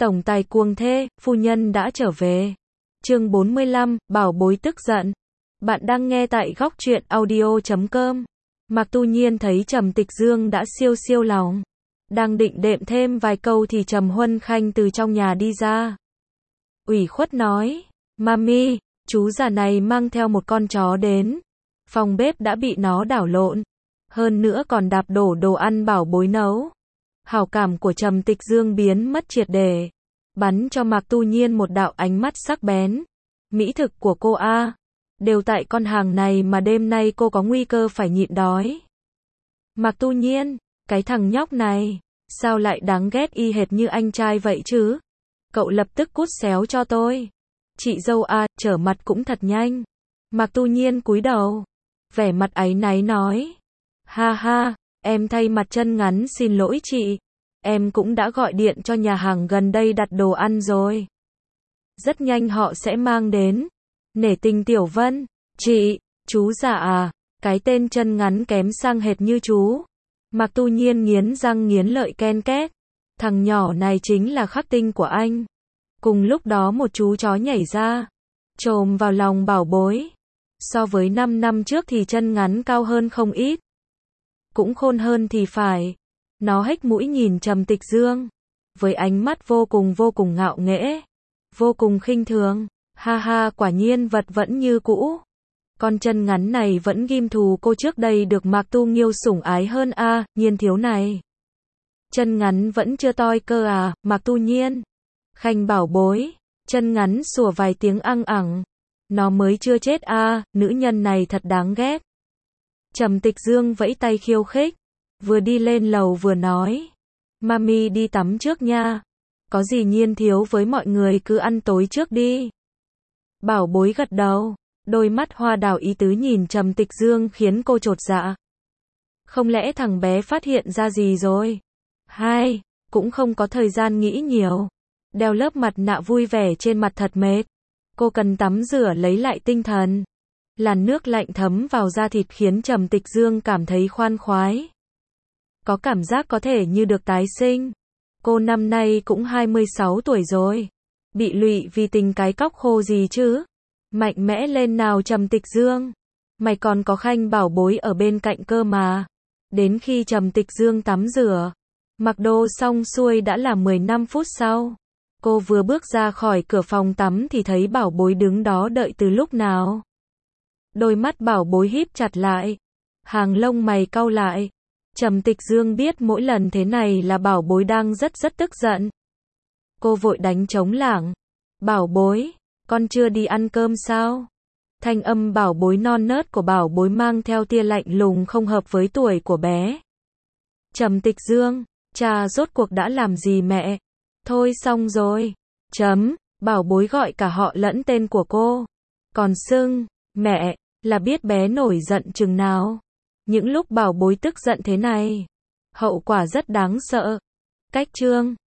Tổng tài cuồng thê, phu nhân đã trở về. Chương 45, bảo bối tức giận. Bạn đang nghe tại góc truyện audio.com. Mạc Tu Nhiên thấy Trầm Tịch Dương đã siêu lòng. Đang định đệm thêm vài câu thì Trầm Huân Khanh từ trong nhà đi ra. Ủy khuất nói, Mami, chú già này mang theo một con chó đến. Phòng bếp đã bị nó đảo lộn. Hơn nữa còn đạp đổ đồ ăn bảo bối nấu. Hảo cảm của Trầm Tịch Dương biến mất triệt để. Bắn cho Mạc Tu Nhiên một đạo ánh mắt sắc bén. Mỹ thực của cô a, đều tại con hàng này mà đêm nay cô có nguy cơ phải nhịn đói. Mạc Tu Nhiên, cái thằng nhóc này, sao lại đáng ghét y hệt như anh trai vậy chứ? Cậu lập tức cút xéo cho tôi. Chị dâu a, trở mặt cũng thật nhanh. Mạc Tu Nhiên cúi đầu, vẻ mặt áy náy nói. Ha ha, em thay mặt chân ngắn xin lỗi chị. Em cũng đã gọi điện cho nhà hàng gần đây đặt đồ ăn rồi. Rất nhanh họ sẽ mang đến. Nể tình Tiểu Vân. Chị, chú già à, cái tên chân ngắn kém sang hệt như chú. Mạc Tu Nhiên nghiến răng nghiến lợi ken két. Thằng nhỏ này chính là khắc tinh của anh. Cùng lúc đó một chú chó nhảy ra, chồm vào lòng bảo bối. So với 5 năm trước thì chân ngắn cao hơn không ít. Cũng khôn hơn thì phải. Nó hếch mũi nhìn Trầm Tịch Dương, với ánh mắt vô cùng ngạo nghễ, vô cùng khinh thường. Ha ha, quả nhiên vật vẫn như cũ. Con chân ngắn này vẫn ghim thù cô trước đây được Mạc Tu Nghiêu sủng ái hơn a, Nhiên thiếu này. Chân ngắn vẫn chưa toi cơ à, Mạc Tu Nhiên. Khanh bảo bối, chân ngắn sủa vài tiếng ăng ẳng. Nó mới chưa chết a, nữ nhân này thật đáng ghét. Trầm Tịch Dương vẫy tay khiêu khích, vừa đi lên lầu vừa nói. Mami đi tắm trước nha. Có gì Nhiên thiếu với mọi người cứ ăn tối trước đi. Bảo bối gật đầu, đôi mắt hoa đào ý tứ nhìn Trầm Tịch Dương khiến cô chột dạ. Không lẽ thằng bé phát hiện ra gì rồi? Hai, cũng không có thời gian nghĩ nhiều. Đeo lớp mặt nạ vui vẻ trên mặt thật mệt. Cô cần tắm rửa lấy lại tinh thần. Làn nước lạnh thấm vào da thịt khiến Trầm Tịch Dương cảm thấy khoan khoái. Có cảm giác có thể như được tái sinh. Cô năm nay cũng 26 tuổi rồi. Bị lụy vì tình cái cóc khô gì chứ? Mạnh mẽ lên nào Trầm Tịch Dương. Mày còn có Khanh bảo bối ở bên cạnh cơ mà. Đến khi Trầm Tịch Dương tắm rửa, mặc đồ xong xuôi đã là 15 phút sau. Cô vừa bước ra khỏi cửa phòng tắm thì thấy bảo bối đứng đó đợi từ lúc nào. Đôi mắt bảo bối híp chặt lại. Hàng lông mày cau lại. Trầm Tịch Dương biết mỗi lần thế này là bảo bối đang rất tức giận. Cô vội đánh trống lảng. Bảo bối, con chưa đi ăn cơm sao? Thanh âm bảo bối non nớt của bảo bối mang theo tia lạnh lùng không hợp với tuổi của bé. Trầm Tịch Dương, cha rốt cuộc đã làm gì mẹ? Thôi xong rồi. Bảo bối gọi cả họ lẫn tên của cô. Còn xưng, mẹ, là biết bé nổi giận chừng nào. Những lúc bảo bối tức giận thế này, hậu quả rất đáng sợ. Cách chương